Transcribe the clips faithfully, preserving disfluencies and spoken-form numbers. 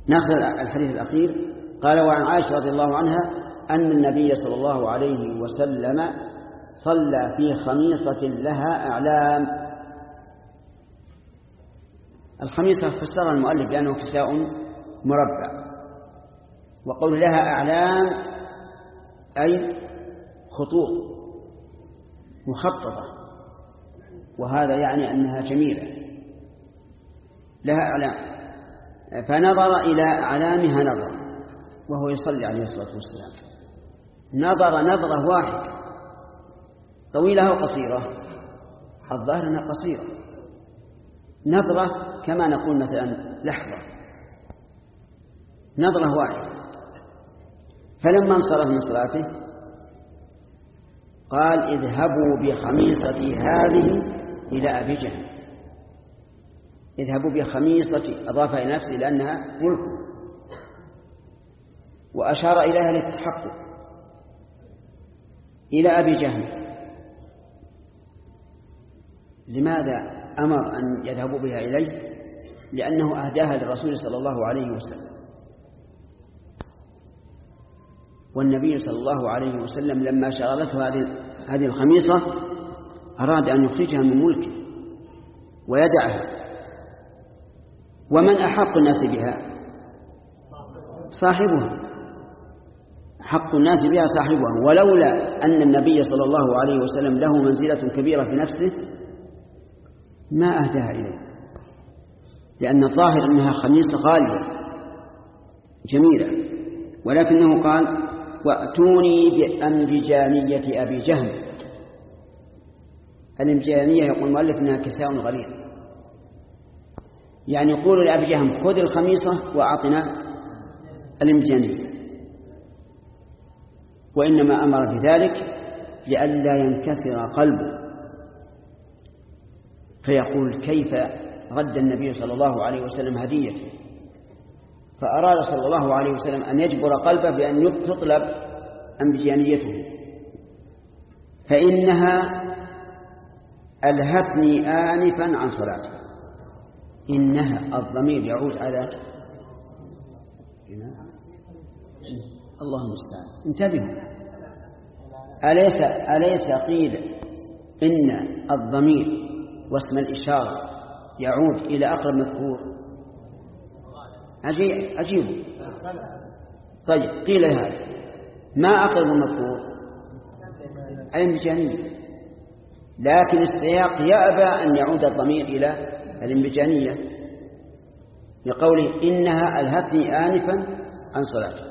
نأخذ الحديث الأخير. قال: وعن عائشة رضي الله عنها أن النبي صلى الله عليه وسلم صلى في خميصة لها أعلام. الخميصة فسرها المؤلف لأنه كساء مربع، وقول لها أعلام أي خطوط مخططة، وهذا يعني أنها جميلة لها أعلام. فنظر إلى أعلامها نظر وهو يصلي عليه الصلاة والسلام، نظر نظرة واحدة، طويلة وقصيرة، الظاهر أنها قصيرة، نظرة كما نقول مثلا لحظة، نظرة واحدة. فلما انصرف من صلاته قال: اذهبوا بخميصتي هذه إلى أبي جهل. اذهبوا بخميصتي، أضاف إلى نفسه لأنها ملك، وأشار إليها للتحقق، إلى أبي جهل. لماذا أمر أن يذهبوا بها إليه؟ لأنه أهداها للرسول صلى الله عليه وسلم، والنبي صلى الله عليه وسلم لما شغلته هذه الخميصة أراد أن يخرجها من ملكه ويدعها. ومن أحق الناس بها؟ صاحبها، حق الناس بها صاحبها. ولولا أن النبي صلى الله عليه وسلم له منزلة كبيرة في نفسه ما أهداها إليه، لأن الظاهر أنها خميصة غالية جميلة، ولكنه قال: وأتوني بأنبجانية أبي جهل. الأنبجانية يقول المؤلف أنها كساء غليظ، يعني يقول لأبي جهل: خذ الخميصة وأعطنا الأنبجانية. وإنما أمر بذلك لئلا ينكسر قلبه فيقول: كيف رد النبي صلى الله عليه وسلم هديته؟ فأراد صلى الله عليه وسلم أن يجبر قلبه بأن تطلب أنبجانيته، فإنها ألهتني آنفا عن صلاتي. إنها الضمير يعود على الله المستعان. انتبهوا، أليس, أليس قيل إن الضمير واسم الإشارة يعود إلى أقرب مذكور؟ عجيب, عجيب. طيب قيل هذا ما أقرب مذكور؟ الانبجانية، لكن السياق يأبى أن يعود الضمير إلى الانبجانية لقوله: إنها ألهتني آنفا عن صلاتي.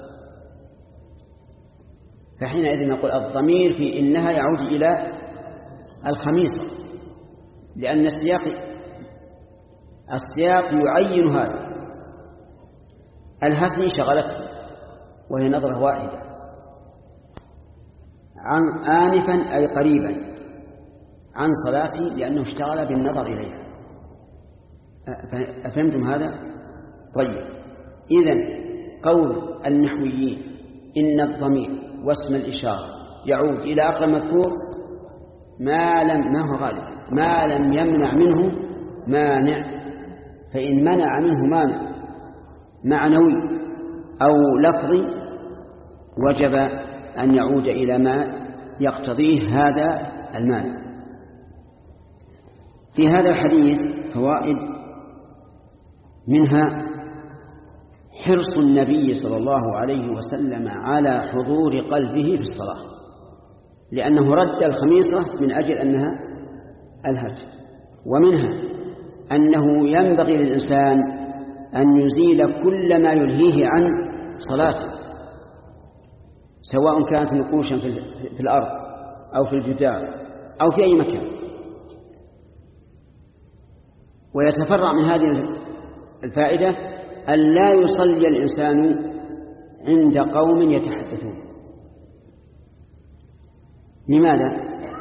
فحينئذ نقول الضمير في إنها يعود إلى الخميصة، لأن السياق السياق يعين هذا. ألهتني شغلتني، وهي نظرة واحدة، عن آنفا أي قريبا عن صلاتي، لأنه اشتغل بالنظر إليها. أفهمتم هذا؟ طيب، إذن قول النحويين إن الضمير واسم الإشارة يعود إلى أقرب مذكور ما لم ما هو غالب ما لم يمنع منه مانع. فإن منع منه مانع معنوي أو لفظي وجب أن يعود إلى ما يقتضيه هذا المانع. في هذا الحديث فوائد، منها حرص النبي صلى الله عليه وسلم على حضور قلبه في الصلاة، لأنه رد الخميصة من أجل أنها ألهت. ومنها أنه ينبغي للإنسان أن يزيل كل ما يلهيه عن صلاته، سواء كانت نقوشا في الأرض أو في الجدار أو في أي مكان. ويتفرع من هذه الفائدة أن لا يصلي الإنسان عند قوم يتحدثون. لماذا؟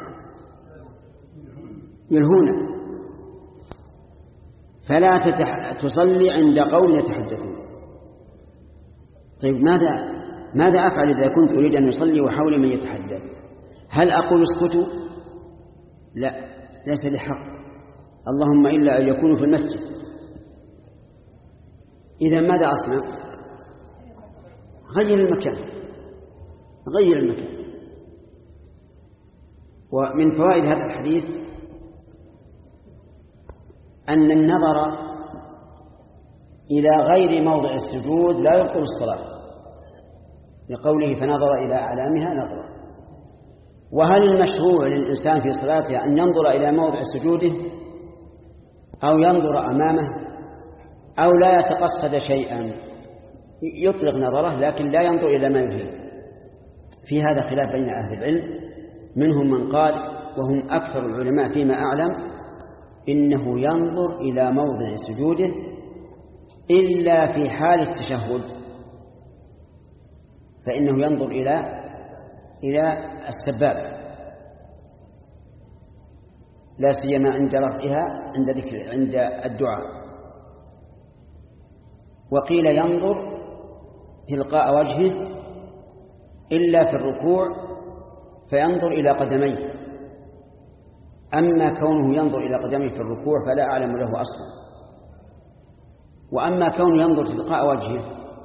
يلهون، فلا تتح... تصلي عند قوم يتحدثون. طيب ماذا ماذا أفعل إذا كنت أريد أن أصلي وحولي من يتحدث؟ هل أقول اسكتوا؟ لا، ليس لي حق، اللهم إلا أن يكونوا في المسجد. إذا ماذا أصنع؟ غير المكان، غير المكان. ومن فوائد هذا الحديث أن النظر إلى غير موضع السجود لا يبطل الصلاة، لقوله فنظر إلى أعلامها نظرا. وهل المشروع للإنسان في صلاته أن ينظر إلى موضع سجوده أو ينظر أمامه أو لا يتقصد شيئا؟ يطلق نظره لكن لا ينظر إلى ما يريد. في هذا خلاف بين أهل العلم، منهم من قال وهم أكثر العلماء فيما أعلم إنه ينظر إلى موضع سجوده إلا في حال التشهد، فإنه ينظر إلى إلى السبابة لا سيما عند رفعها عند ذكر عند الدعاء. وقيل ينظر تلقاء وجهه إلا في الركوع فينظر إلى قدميه، أما كونه ينظر إلى قدميه في الركوع فلا أعلم له أصلا. وأما كونه ينظر تلقاء وجهه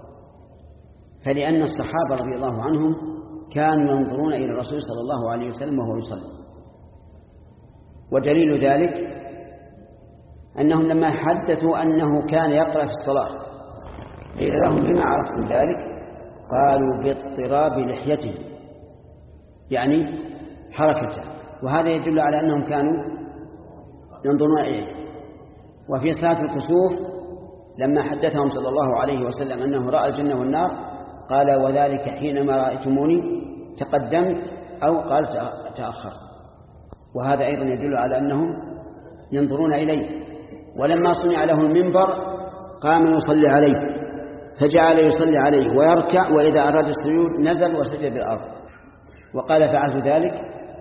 فلأن الصحابة رضي الله عنهم كانوا ينظرون إلى الرسول صلى الله عليه وسلم وهو يصلي. ودليل ذلك أنهم لما حدثوا أنه كان يقرأ في الصلاة قيل لهم بما عرفتم ذلك؟ قالوا باضطراب لحيته، يعني حركته، وهذا يدل على أنهم كانوا ينظرون إليه. وفي صلاة الكسوف لما حدثهم صلى الله عليه وسلم أنه رأى الجنة والنار قال وذلك حينما رأيتموني تقدمت أو قال تأخر، وهذا أيضا يدل على أنهم ينظرون إليه. ولما صنع له المنبر قام يصلي عليه فجعل يصلي عليه ويركع، وإذا أراد السجود نزل وسجد بالأرض، وقال فعلت ذلك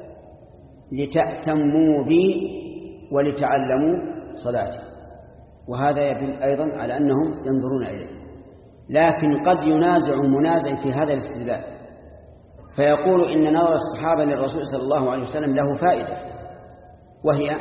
لتأتموا بي ولتعلموا صلاتي. وهذا يدل أيضا على أنهم ينظرون إليه. لكن قد ينازع منازع في هذا الاستدلال فيقول إن نظر الصحابة للرسول صلى الله عليه وسلم له فائدة، وهي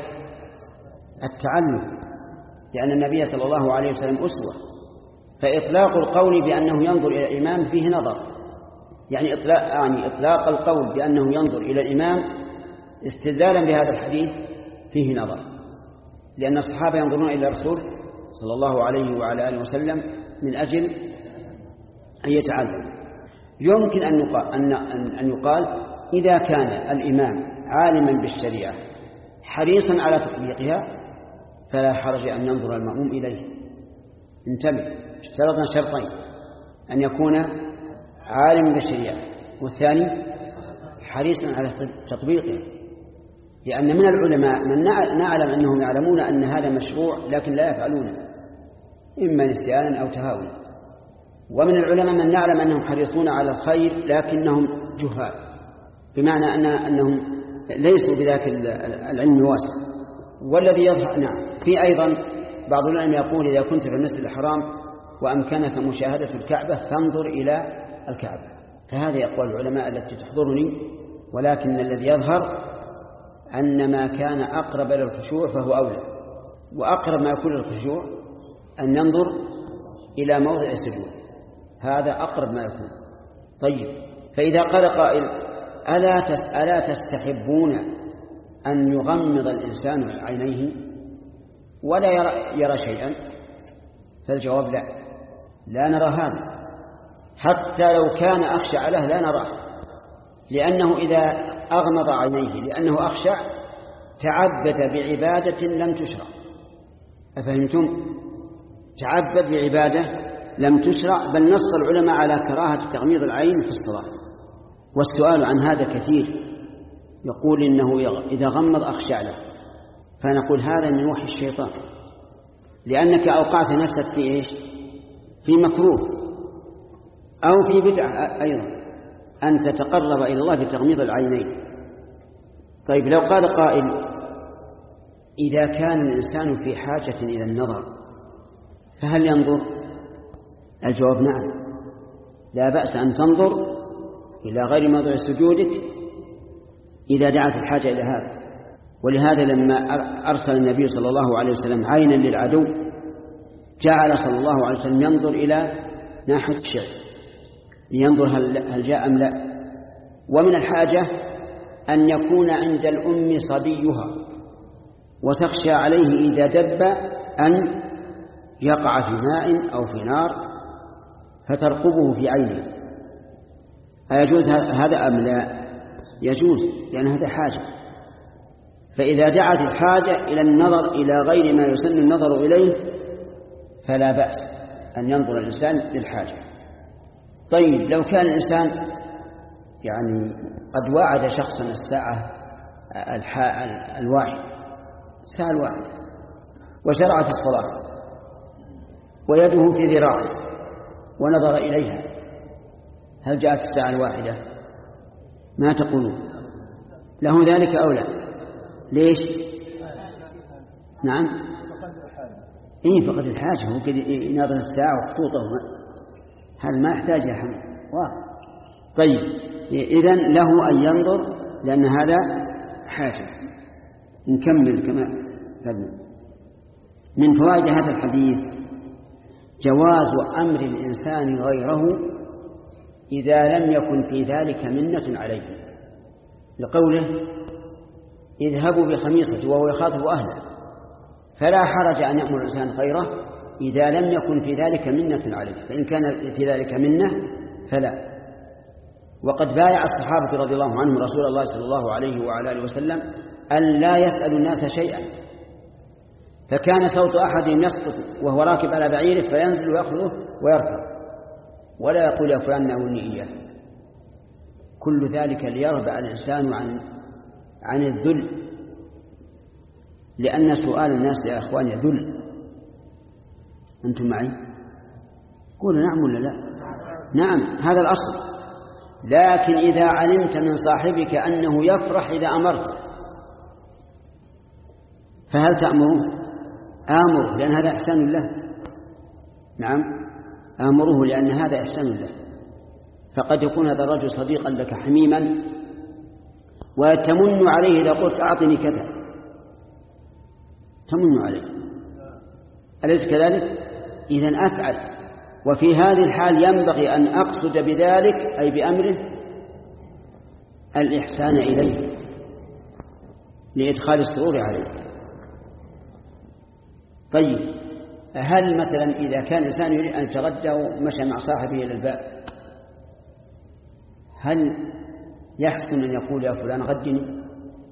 التعلم، لأن النبي صلى الله عليه وسلم أسوة. فإطلاق القول بأنه ينظر إلى الإمام فيه نظر، يعني إطلاق, يعني إطلاق القول بأنه ينظر إلى الإمام استدلالا بهذا الحديث فيه نظر، لأن الصحابة ينظرون إلى الرسول صلى الله عليه وعلى آله وسلم من أجل أن يتعلم. يمكن أن يقال, أن, أن يقال إذا كان الإمام عالما بالشريعة حريصا على تطبيقها فلا حرج أن ينظر المأموم إليه. انتبه، اشترطنا شرطين: أن يكون عالما بالشريعة، والثاني حريصا على تطبيقها، لأن من العلماء من نعلم أنهم يعلمون أن هذا مشروع لكن لا يفعلونه، إما نسيانا أو تهاونا، ومن العلماء من نعلم أنهم حريصون على الخير لكنهم جهال، بمعنى أن أنهم ليسوا بذاك العلم الواسع. والذي يظهر نعم في أيضا بعض العلماء يقول إذا كنت في المسجد الحرام وأمكنك مشاهدة الكعبة فانظر إلى الكعبة. فهذه أقوال العلماء التي تحضرني، ولكن الذي يظهر أن ما كان أقرب إلى الخشوع فهو أولى، وأقرب ما يكون للخشوع أن ينظر إلى موضع السجود، هذا أقرب ما يكون. طيب، فإذا قال قائل ألا ألا تستحبون أن يغمض الإنسان عينيه ولا يرى, يرى شيئا؟ فالجواب لا، لا نرى هذا، حتى لو كان أخشع له لا نراه، لأنه إذا أغمض عينيه لأنه أخشع تعبد بعبادة لم تشرع. أفهمتم؟ تعبد بعبادة لم تشرع، بل نص العلماء على كراهة تغميض العين في الصلاة. والسؤال عن هذا كثير، يقول إنه إذا غمض أخشع له، فنقول هذا من وحي الشيطان، لأنك أوقعت نفسك في إيش؟ في مكروه أو في بدعة أيضا، أن تتقرب إلى الله بتغميض العينين. طيب، لو قال قائل إذا كان الإنسان في حاجة إلى النظر فهل ينظر؟ الجواب نعم، لا بأس أن تنظر إلى غير موضع سجودك إذا دعت الحاجة إلى هذا. ولهذا لما أرسل النبي صلى الله عليه وسلم عينا للعدو جعل صلى الله عليه وسلم ينظر إلى ناحية الشعب، لينظر هل جاء أم لا. ومن الحاجة أن يكون عند الأم صبيها وتخشى عليه إذا دب أن يقع في ماء أو في نار فترقبه في عينه. أيجوز هذا أم لا؟ يجوز، لأن هذا حاجة. فإذا دعت الحاجة إلى النظر إلى غير ما يسن النظر إليه فلا بأس أن ينظر الإنسان للحاجة. طيب لو كان الإنسان يعني قد وعد شخصا الساعة الواحدة الساعة الواحدة وشرع في الصلاة ويده في ذراعه ونظر إليها، هل جاءت الساعة الواحدة؟ ما تقولون؟ له ذلك أو لا؟ ليش؟ نعم إيه فقد الحاجة، هو كده يناظر الساعة وخطوطه، هذا ما يحتاج يا حمد. طيب إذن له أن ينظر لأن هذا حاجة. نكمل كما تبنى. من فوائد هذا الحديث جواز أمر الإنسان غيره إذا لم يكن في ذلك منة عليه، لقوله اذهبوا بخميصتي وهو يخاطب أهله، فلا حرج أن يأمر الإنسان غيره إذا لم يكن في ذلك منة عليه، فإن كان في ذلك منة فلا. وقد بايع الصحابة رضي الله عنهم رسول الله صلى الله عليه وعلى آله وسلم أن لا يسأل الناس شيئا، فكان صوت أحدهم يسقط وهو راكب على بعيره فينزل ويأخذه ويركب ولا يقول يا فلان ناولني إياه. كل ذلك ليربع الإنسان عن عن الذل، لأن سؤال الناس يا أخوان يذل. أنتم معي؟ قولوا نعم ولا لا؟ نعم، هذا الأصل. لكن إذا علمت من صاحبك أنه يفرح إذا أمرته فهل تأمره؟ آمره، لأن هذا إحسان له. نعم آمره لأن هذا إحسان له. فقد يكون هذا الرجل صديقا لك حميما وتمن عليه إذا قلت أعطني كذا، تمن عليه، أليس كذلك؟ إذن أفعل. وفي هذه الحال ينبغي أن أقصد بذلك أي بأمره الإحسان إليه لإدخال السرور عليه. طيب هل مثلا إذا كان الإنسان يريد أن يتغدى ومشى مع صاحبه إلى الباب، هل يحسن أن يقول يا فلان غدني؟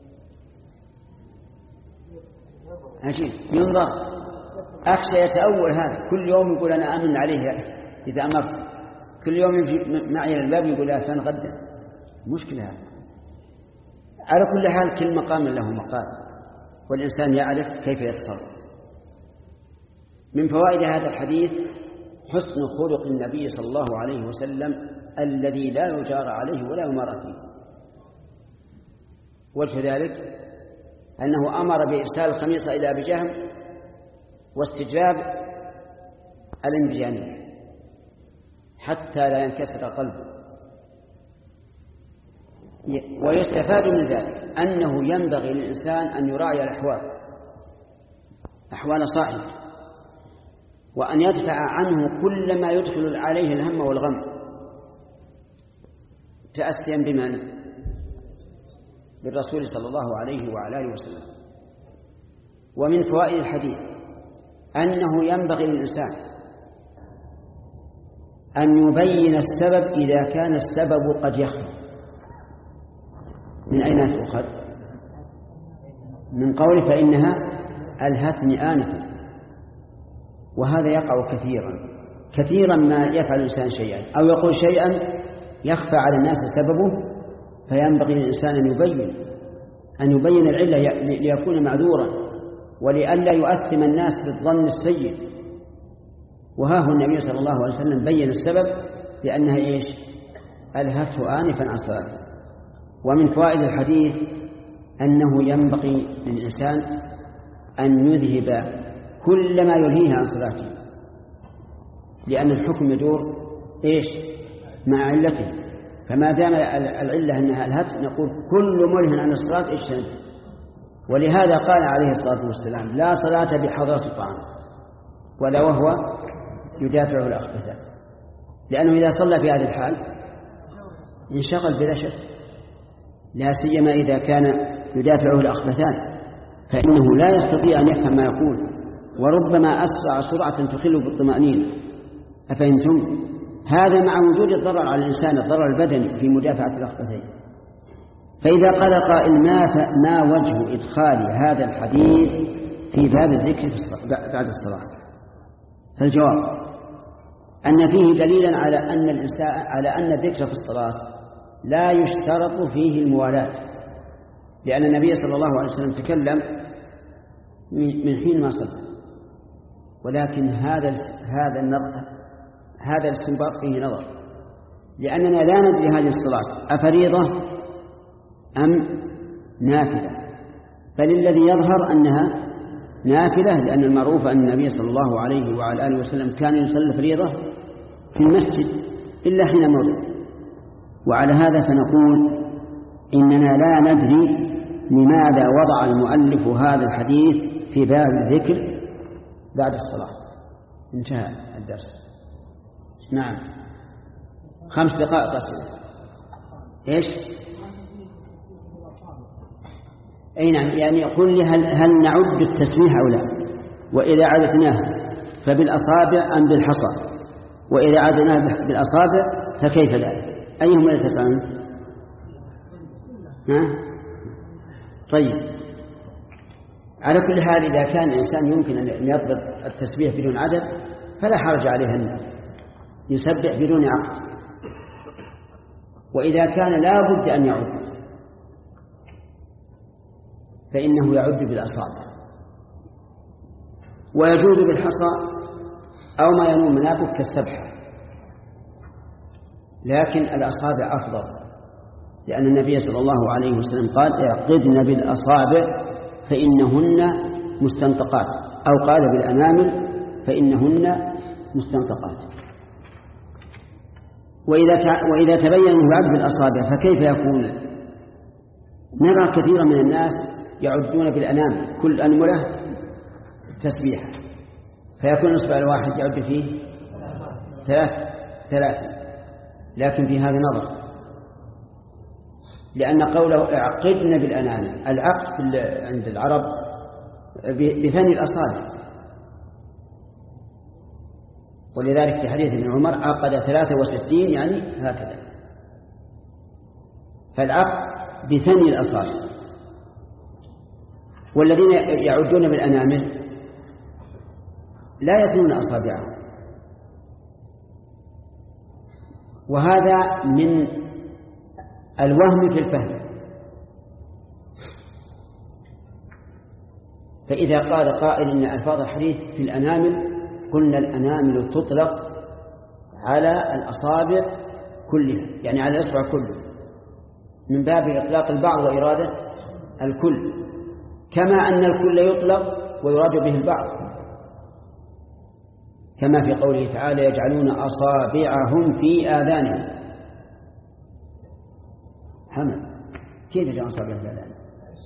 عجيب، ينظر. أخشى يتأول هذا، كل يوم يقول أنا أمن عليه إذا أمرت، كل يوم يجي معي إلى الباب يقول يا فلان غدا. مشكلة هذا. على كل حال كل مقام له مقال، والإنسان يعرف كيف يتصرف. من فوائد هذا الحديث حسن خلق النبي صلى الله عليه وسلم الذي لا يجار عليه ولا يمار فيه. وجه ذلك أنه أمر بإرسال الخميصة إلى أبي جهم واستجاب الانبجانية حتى لا ينكسر قلبه. ويستفاد من ذلك أنه ينبغي للإنسان أن يراعي الأحوال، أحوال صاحبه، وأن يدفع عنه كل ما يدخل عليه الهم والغم، تأسيا بمن؟ بالرسول صلى الله عليه وعلى آله وسلم. ومن فوائد الحديث أنه ينبغي للإنسان أن يبين السبب إذا كان السبب قد يخفى. من أين تؤخذ؟ من قوله فإنها ألهتني آنفا. وهذا يقع كثيرا كثيرا ما يفعل الإنسان شيئا أو يقول شيئا يخفى على الناس سببه، فينبغي للإنسان أن يبين أن يبين العلة ليكون معذورا ولئلا يؤثم الناس بالظن السيء. وها هو النبي صلى الله عليه وسلم بين السبب بأنها إيش؟ ألهته آنفا عن صلاته. ومن فوائد الحديث أنه ينبغي للإنسان أن يذهب كل ما يلهيه عن صلاته، لأن الحكم يدور إيش؟ مع علته. فما دام العلة أنها ألهت نقول كل ملهٍ عن الصلاة اجتنب. ولهذا قال عليه الصلاة والسلام لا صلاة بحضرة الطعام ولا وهو يدافع الأخبثاء. لأنه إذا صلى في هذه الحال انشغل بلا شك، لا سيما إذا كان يدافعه الأخبثان، فإنه لا يستطيع أن يفهم ما يقول، وربما أسرع سرعة تخل بالطمأنينة. أفهمتم؟ هذا مع وجود الضرر على الإنسان، الضرر البدني في مدافعة الأخبثين. فإذا قال قائل ما, ما وجه إدخال هذا الحديث في باب الذكر بعد الصلاة؟ فالجواب أن فيه دليلا على أن الإنسان على أن الذكر في الصلاة لا يشترط فيه الموالاة، لأن النبي صلى الله عليه وسلم تكلم من حين ما صلى، ولكن هذا هذا النظر هذا الاستنباط فيه نظر، لأننا لا ندري هذه الصلاة أفريضة أم نافلة، بل الذي يظهر أنها نافلة، لأن المعروف أن النبي صلى الله عليه وعلى آله وسلم كان يصلي فريضة في المسجد إلا حين مرض. وعلى هذا فنقول إننا لا ندري لماذا وضع المؤلف هذا الحديث في باب الذكر بعد الصلاة. انتهى الدرس. نعم، خمس دقائق أسئلة. إيش؟ أي نعم، يعني يقول لي هل, هل نعد التسبيح أو لا؟ وإذا عددناه فبالأصابع أم بالحصى؟ وإذا عددناه بالأصابع فكيف ذلك؟ أيهما يتفاهم؟ ها؟ طيب، على كل حال إذا كان الإنسان يمكن أن يضبط التسبيح بدون عدد فلا حرج عليه أن يسبح بدون عقد. وإذا كان لا بد أن يعد فإنه يعد بالأصابع، ويجوز بالحصى أو ما ينوم منابه كالسبحة، لكن الأصابع أفضل، لأن النبي صلى الله عليه وسلم قال اعقدن بالأصابع فإنهن مستنطقات، أو قال بالأنامل فإنهن مستنطقات. وإذا وإذا تبين أنه يعد بالأصابع فكيف يكون؟ نرى كثيرا من الناس يعدون بالأنامل، كل أنملة تسبيحة، فيكون الإصبع الواحد يعد فيه ثلاث ثلاثة، لكن في هذا نظر، لأن قوله اعقدن بالأنامل، العقد عند العرب بثني الأصابع، ولذلك في حديث ابن عمر عقد ثلاثة وستين يعني هكذا، فالعقد بثني الأصابع. والذين يعدون بالأنامل لا يثنون أصابعهم، وهذا من الوهم في الفهم. فإذا قال قائل إن ألفاظ الحديث في الأنامل، قلنا الأنامل تطلق على الأصابع كلها، يعني على الأصبع كله، من باب إطلاق البعض وإرادة الكل، كما أن الكل يطلق ويراد به البعض، كما في قوله تعالى يجعلون أصابعهم في آذانهم. حمد كيف يجعلون أصابعهم في آذانهم؟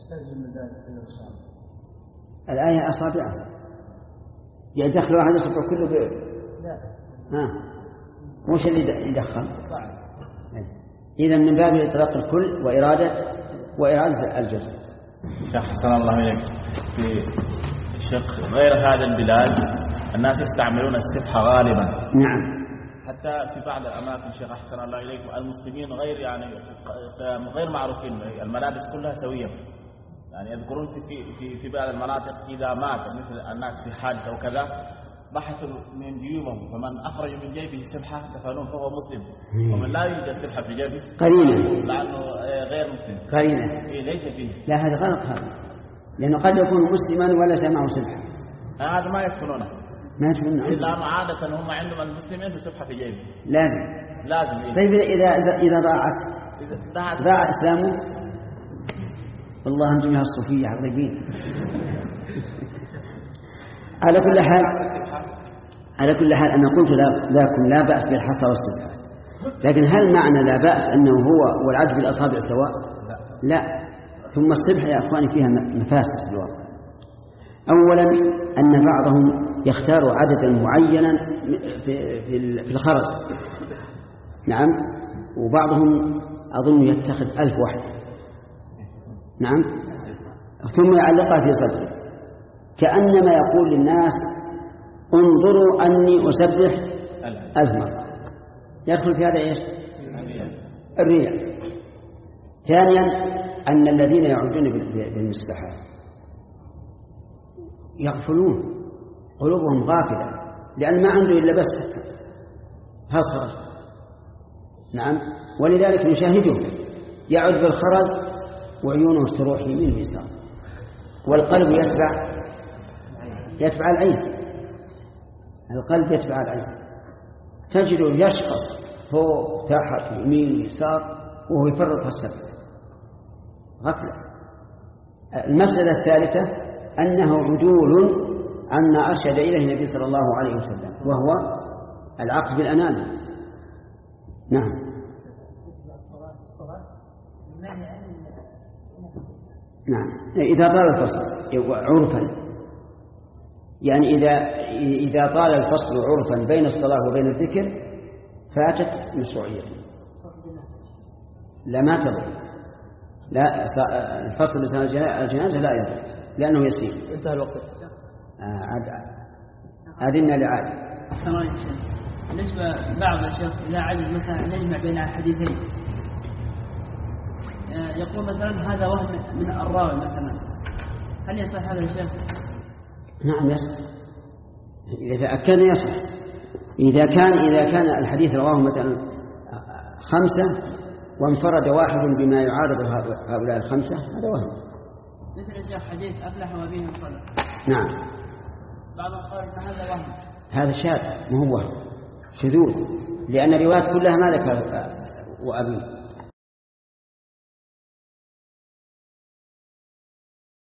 الآية أصابعهم يعني دخل واحد يصبع كله ب... ها وش اللي يدخل؟ إذا من باب إطلاق الكل وإرادة وإرادة الجزء. شيخ حسن الله إليك، في شق غير هذا البلاد الناس يستعملون السبحة غالبا. نعم، حتى في بعض الأماكن شيخ حسن الله إليك المسلمين غير يعني غير معروفين، الملابس كلها سوية، يعني يذكرون في في في بعض المناطق إذا مات مثل الناس في حادث أو كذا بحثوا من جيوبهم، فمن أخرج من جيبه سبحة دفنوه فهو مسلم، ومن لا يوجد سبحة في جيبه قرينة لأنه غير مسلم. قرينة إيه ليس فيه. لا هذا غلط، هذا لأنه قد يكون مسلما ولا سمعه سبحة، هذا ما يكفرونه ما يكفرونه إلا عادة هم عندهم المسلمين بسبحة في جيبه لازم لازم. إيه؟ طيب إذا إذا ضاعت ضاعت ضاع إسلامه، والله أنتم يا الصوفية عظيمين. على كل حال على كل حال أنا قلت لكم لا بأس بالحصى والسبحة، لكن هل معنى لا بأس أنه هو والعد بالأصابع سواء؟ لا. ثم السبحة يا أخواني فيها مفاسد في الواقع. أولا أن بعضهم يختار عددا معينا في الخرز. نعم. وبعضهم أظن يتخذ ألف واحد. نعم. ثم يعلقها في صدره كأنما يقول للناس انظروا أني أسبح ألف مرة. يدخل في هذا إيش؟ الرياء. ثانيا أن الذين يعودون بالمسبحات يغفلون، قلوبهم غافلة، لأن ما عنده إلا بس هل خرج. نعم. ولذلك نشاهده يعود بالخرز وعيونه تروح يمين ويسار، والقلب يتبع يتبع العين. القلب يتبع العين، تجده يشخص فوق تحت يمين يسار وهو يفرط السبت. غفلة. المسألة الثالثة أنه عدول عما أرشد إليه النبي صلى الله عليه وسلم، وهو العقد بالأنامل. نعم. نعم. إذا طال الفصل عرفا، يعني إذا إذا طال الفصل عرفا بين الصلاة وبين الذكر فاتت مشروعيته. لا ما تضر. لا الفصل بين الجنازة لا يضر لأنه يسير. انتهى الوقت. أذن لعاد. أحسن الله شيخ. بالنسبة بعض الشيخ إذا عجز مثلا نجمع بين الحديثين، يقول مثلا هذا وهم من الراوي مثلا، هل يصح هذا الشيخ؟ نعم يصح إذا تأكد يصح. إذا كان إذا كان الحديث رواه مثلا خمسة وانفرد واحد بما يعارض هؤلاء الخمسة هذا وهم. مثل الشيخ حديث أفلح وبه صدق. نعم. بعضهم قال إن هذا وهم. هذا شاذ، ما هو وهم، شذوذ، لأن الروايات كلها ما ذكر وأبيه.